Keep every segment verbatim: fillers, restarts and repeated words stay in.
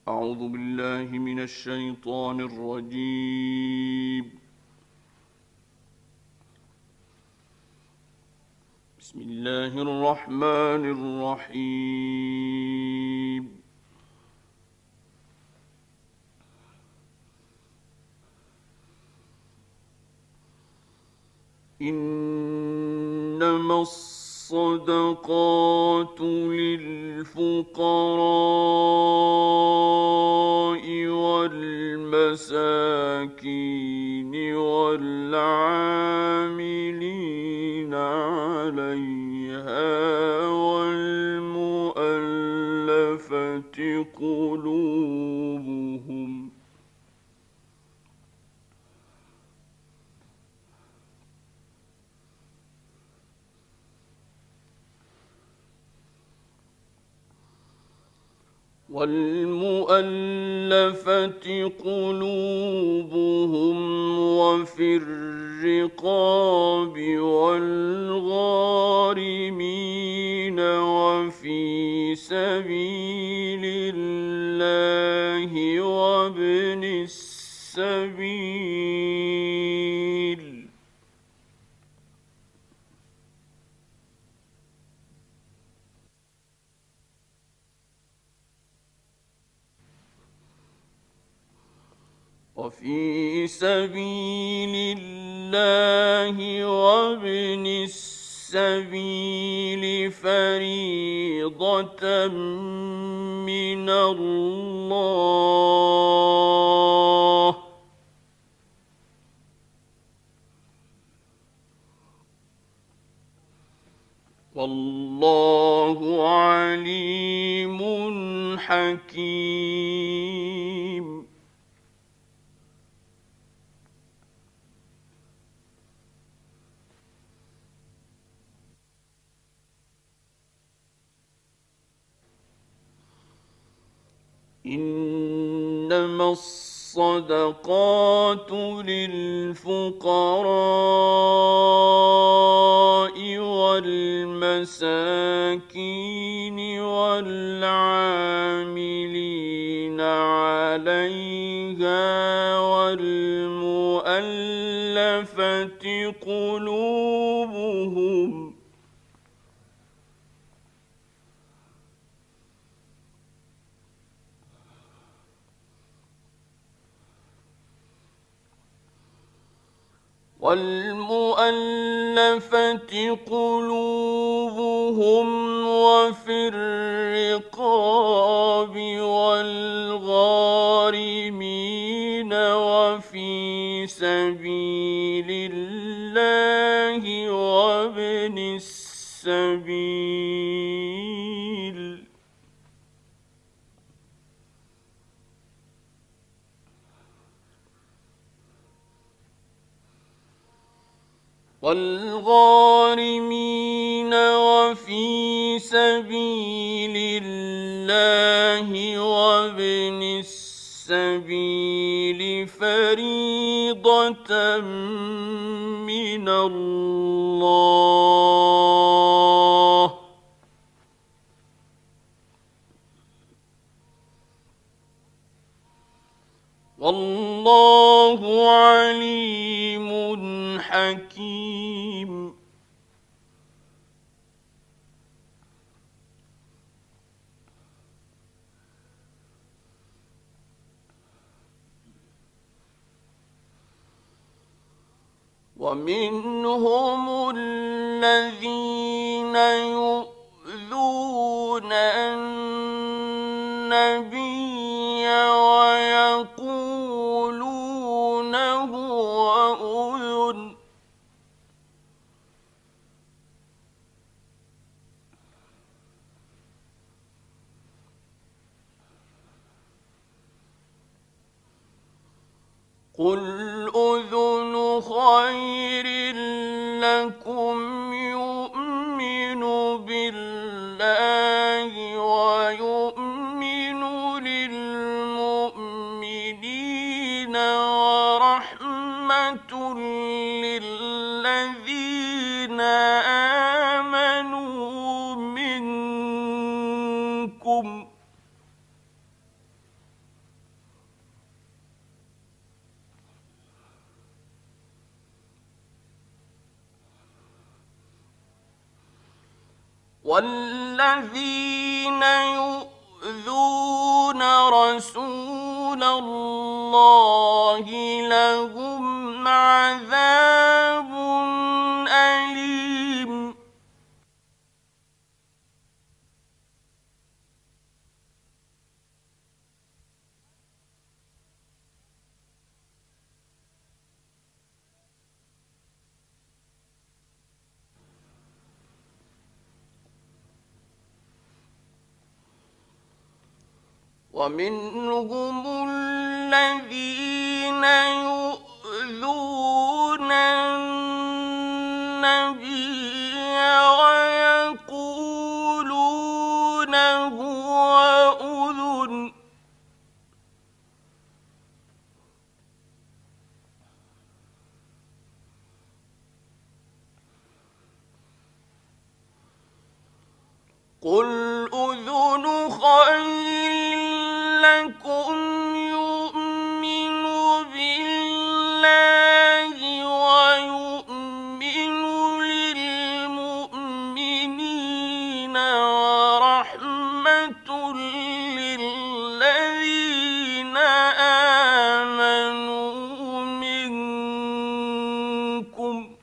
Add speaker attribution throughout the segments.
Speaker 1: أعوذ بالله من الشيطان الرجيم. بسم الله الرحمن الرحيم. إنما الصدقات للفقراء والمساكين والعاملين عليها والمؤلفة قلوبهم والمؤلفة قلوبهم وفي الرقاب والغارمين وفي سبيل الله وابن السبيل وفي سبيل الله وابن السبيل فريضة من الله والله عليم حكيم. إنما الصدقات للفقراء والمساكين والعاملين عليها والمؤلفة قلوبهم والمؤلفة قلوبهم وفي الرقاب والغارمين وفي سبيل الله وابن السبيل والغارمين وفي سبيل الله وابن السبيل فريضة من الله والله عليم حكيم. ومنهم الذين يؤذون النبي ويقولون هو أذن قل أذن خير لكم يؤمن بالله ويؤمن للمؤمنين ورحمة للذين آمنوا منكم والذين يؤذون رسول الله لهم عذاب أليم. ومنهم الذين يؤذون النبي ويقولون هو أذن قل أذن خير لكم يؤمن بالله ويؤمن للمؤمنين ورحمة للذين آمنوا منكم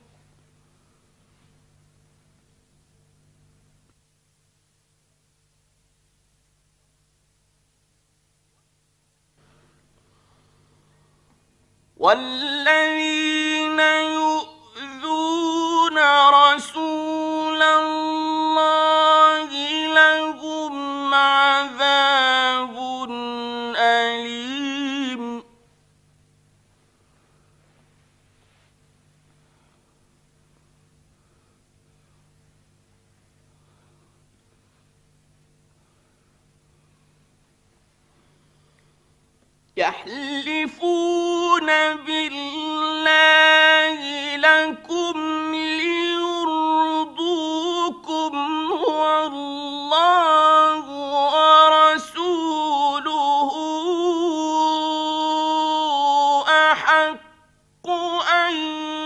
Speaker 1: والذين يؤذون رسول الله لهم عذاب أليم. يحلفون بالله لكم ليرضوكم والله ورسوله أحق أن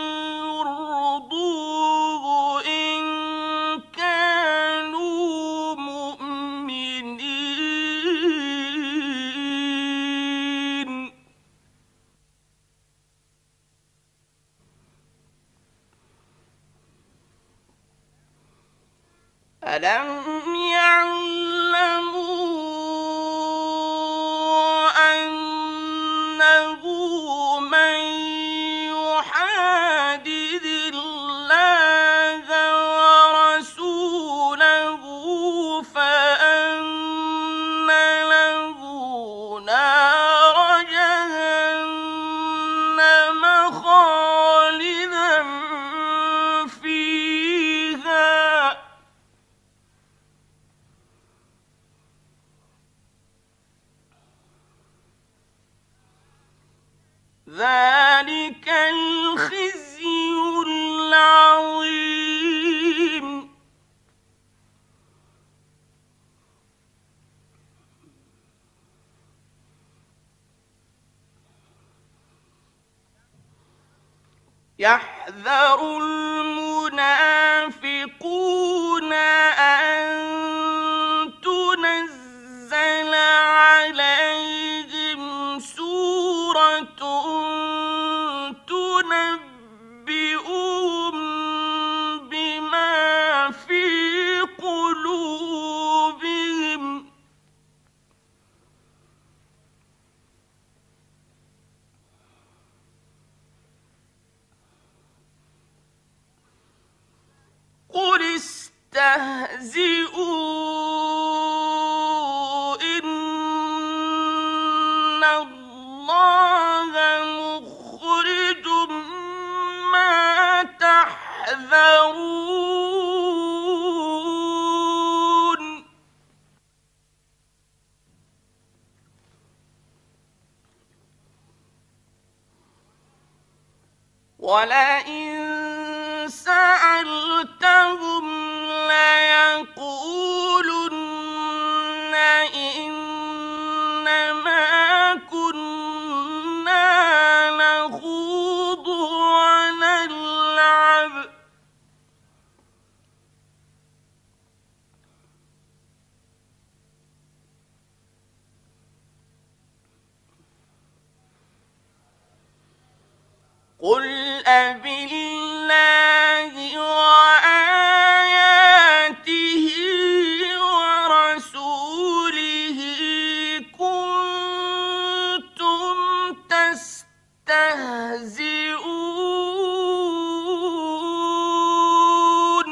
Speaker 1: يرضوه إن كانوا مؤمنين. ألم يعلموا أنه من يحادد الله ورسوله فأن له نار جهنم خالدا فيها ذلك الخزي العظيم. يحذر المنافقون أن تنزل عليهم سورة تنبئهم بما في قلوبهم قل استهزئوا إن الله مخرج ما تحذرون. ولئن سألتهم ليقولن إنما كنا نخوض ونلعب قل أبالله وآياته ورسوله كنتم تستهزئون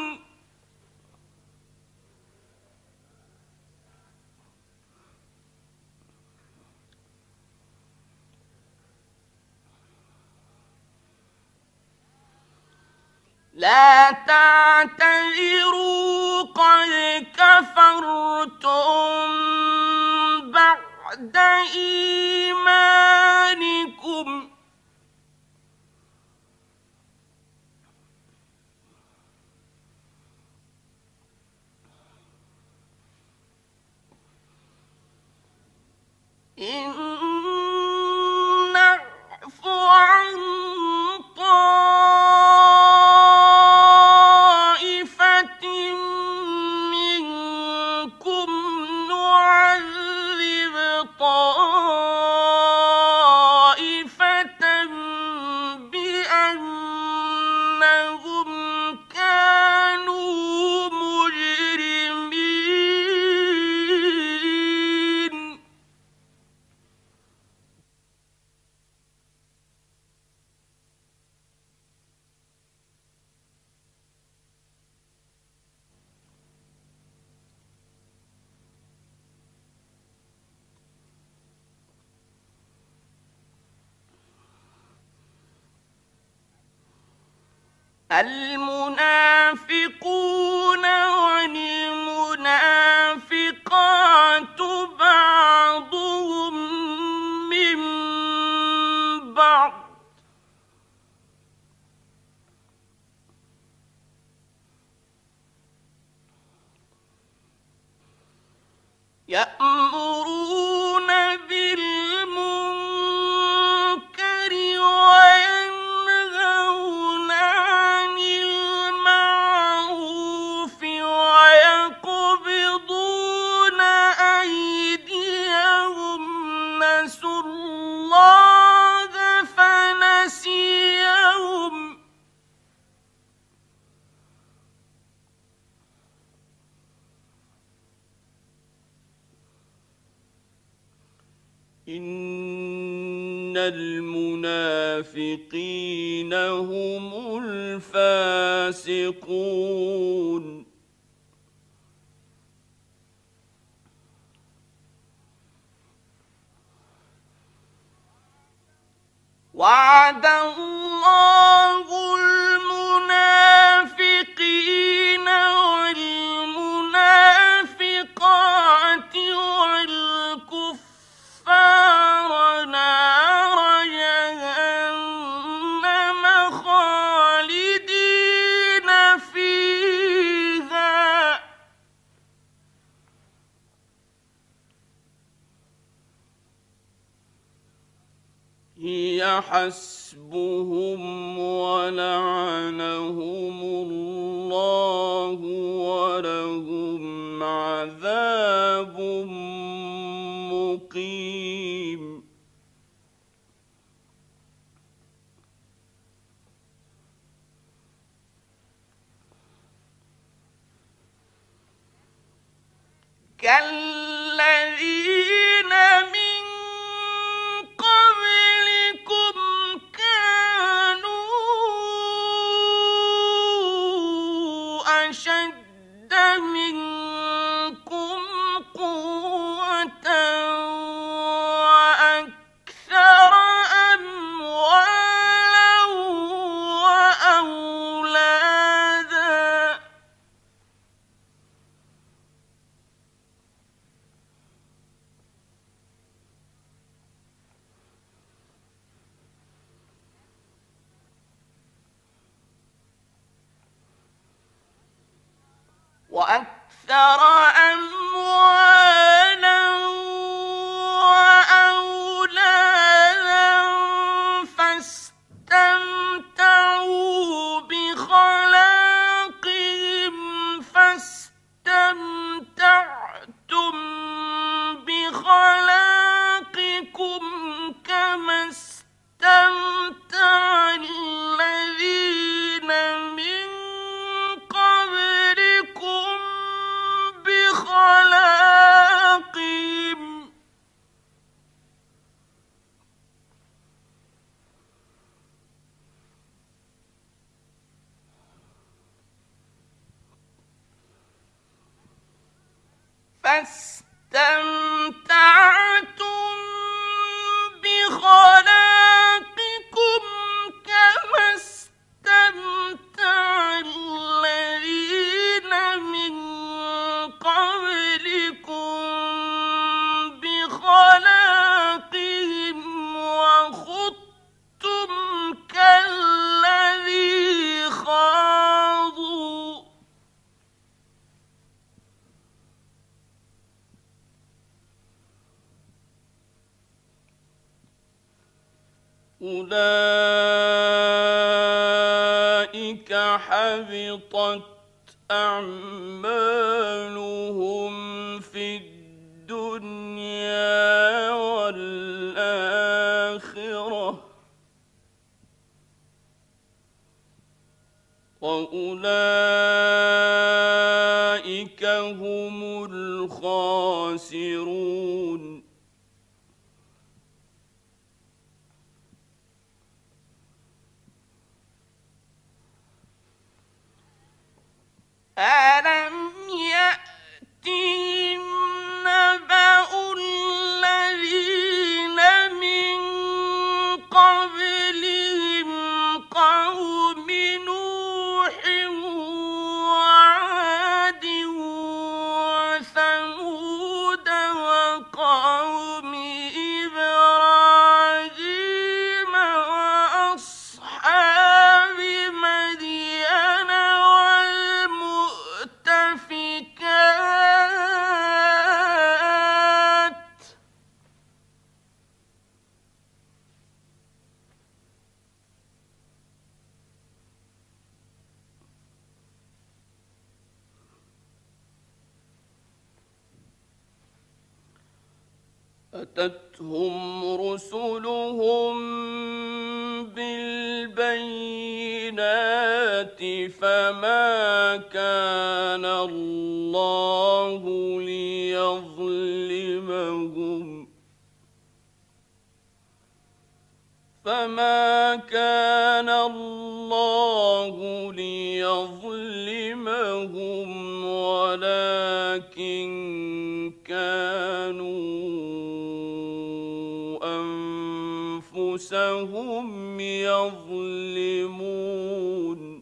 Speaker 1: لا تعتذروا قد كفرتم بعد إيمانكم إن نعف عن طائفة منكم نعذب طائفة بأنهم كانوا مجرمين المنافقون والمنافقات بعضهم من بعض يأمرون بالمنكر وينهون عن المعروف ويقبضون أيديهم نسوا الله فنسيهم إن المنافقين هم الفاسقون وعد الله المنافقين والمنافقات والكفار نار جهنم خالدين فيها هي حسبهم ولعنهم الله ولهم عذاب مقيم كالذين من قبلكم كانوا أشد منكم قوة وأكثر أموالا وأولادا وأكثر أموالا وأولادا فاستمتعوا بخلاقهم فاستمتعتم بخلاقكم كما استمتع فاستمتعتم بخلاقكم كما استمتع الذين من قبلكم بخلاقهم وخضتم كالذي خاضوا أولئك حبطت أعمالهم في الدنيا والآخرة وأولئك هم الخاسرون. ألم يأتهم نبأ الذين من قبلهم قوم نوح وعاد وثمود وقوم إبراهيم وأصحاب مدين والمؤتفكات أتتهم رسلهم بالبينات فما كان الله ليظلمهم فما كان الله ليظلمهم ولكن كانوا أنفسهم يظلمون.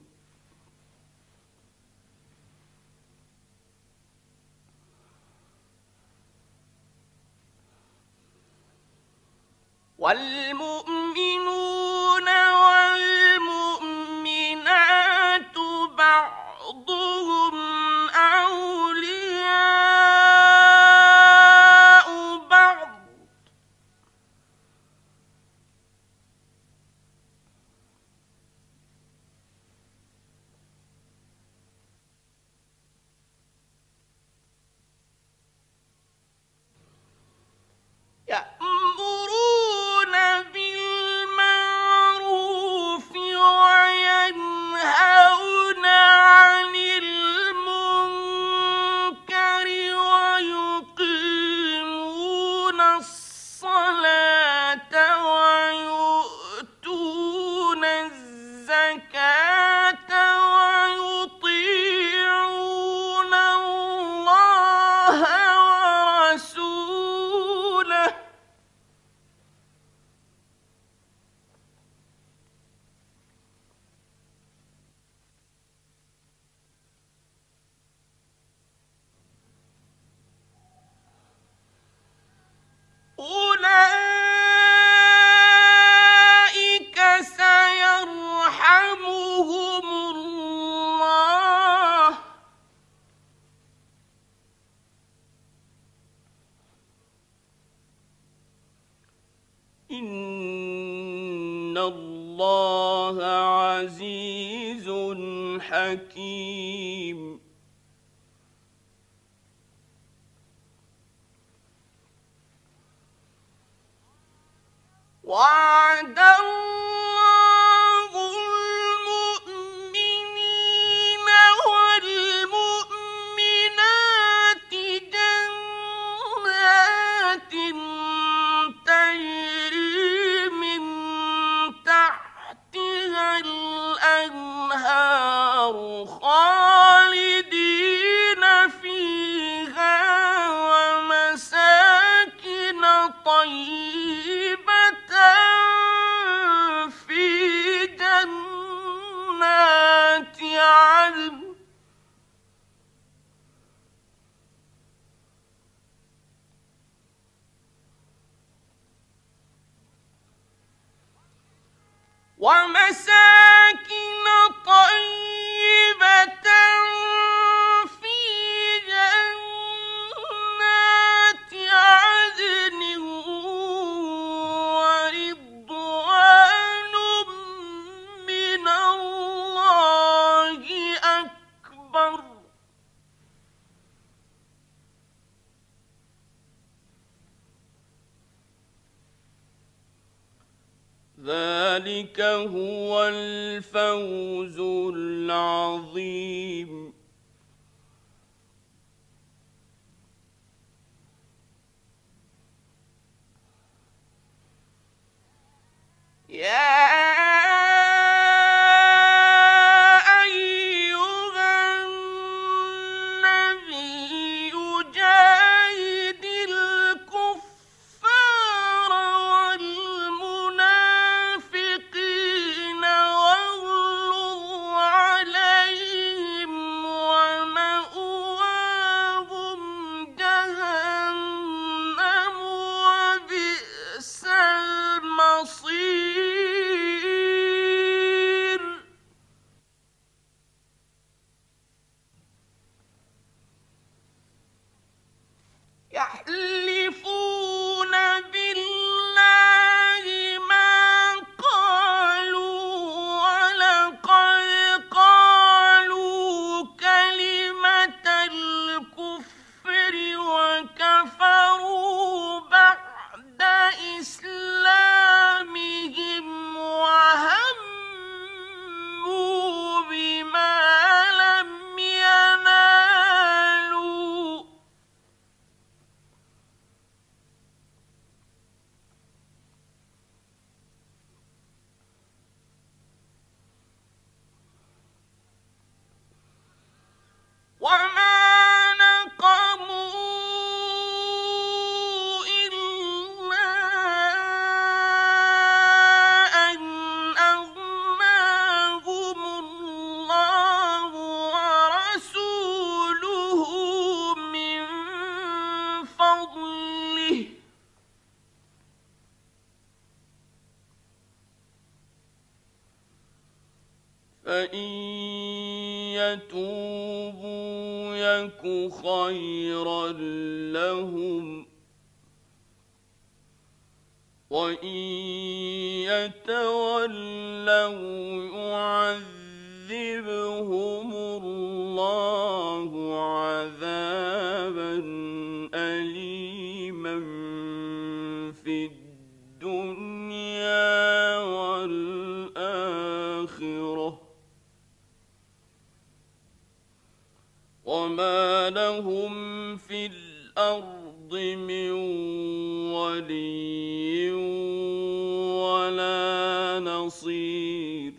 Speaker 1: والمؤمنون والمؤمنات بعضهم أولياء بعض يأمرون بالمعروف وينهون عن المنكر ويقيمون الصلاة ويؤتون الزكاة ويطيعون الله ورسوله أولئك سيرحمهم الله إن الله عزيز حكيم. وعد الله المؤمنين والمؤمنات جنات تجري من تحتها الأنهار خالدين ومساكن طيبة في جنات عدن ورضوان من الله أكبر ذلك هو الفوز العظيم. يا يحلفون بالله ما قالوا ولقد قالوا كلمة الكفر وكفروا بعد إسلامهم وهموا بما لم ينالوا وما نقموا إلا أن أغناهم الله ورسوله من فضله فإن يتوبوا يك خيرا لهم وإن يتولوا يعذبهم الله عذابا أليما في الدنيا والآخرة وما لهم في الأرض من ولي ولا نصير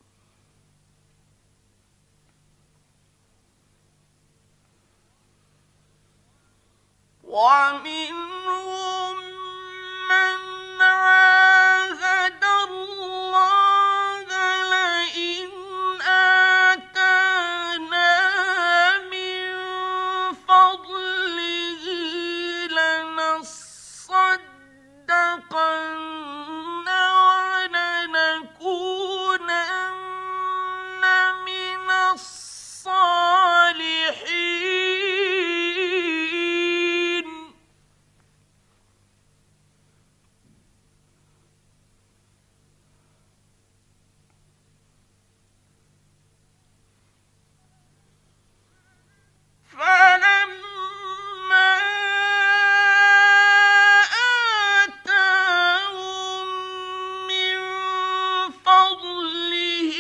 Speaker 1: ومنهم من عاهد الله لئن آتانا من فضله لنصدقن ولنكونن من الصالحين فلما آتاهم من فضله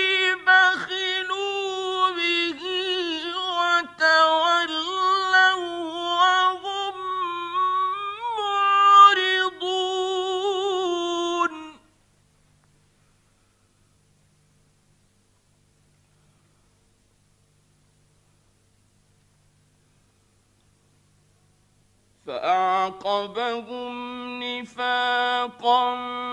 Speaker 1: بخلوا به وتولوا وهم معرضون فأعقبهم نفاقا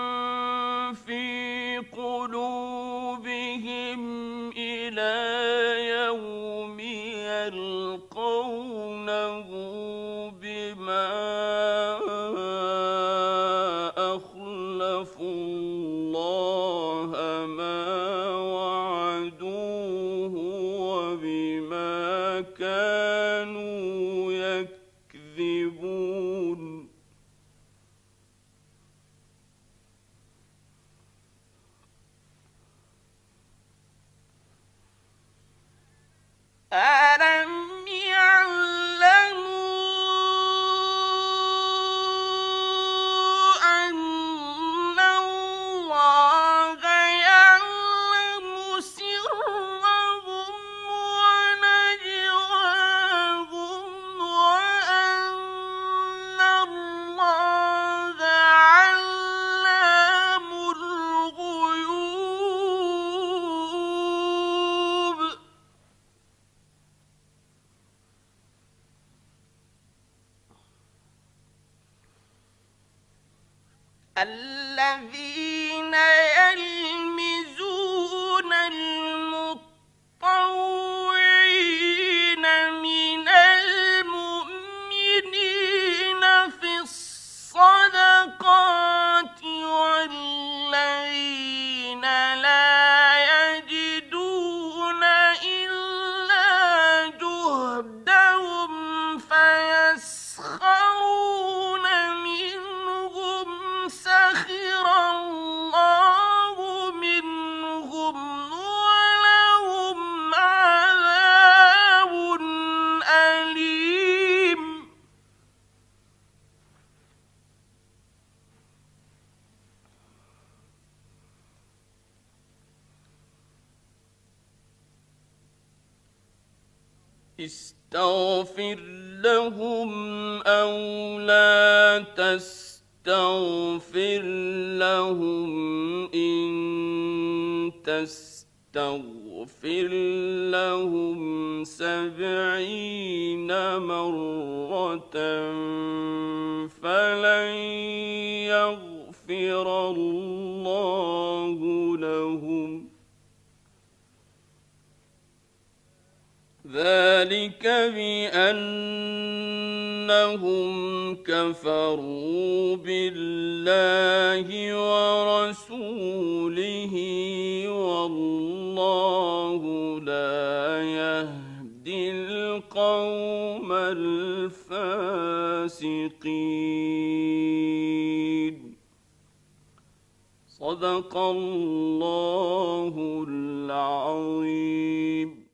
Speaker 1: في قلوبهم إلى يوم يلقونه بما أخلفوا الله الذين يلمزون المطوعين من المؤمنين في الصدقات والذين لا يجدون إلا جهدهم فيسخرون منهم سخر الله منهم ولهم عذاب أليم. استغفر لهم أو لا تستغفر لهم إن تستغفر لهم سبعين مرة فلن يغفر الله لهم، ذلك بأنهم كفروا بالله ورسوله والله لا يهدي القوم الفاسقين. صدق الله العظيم.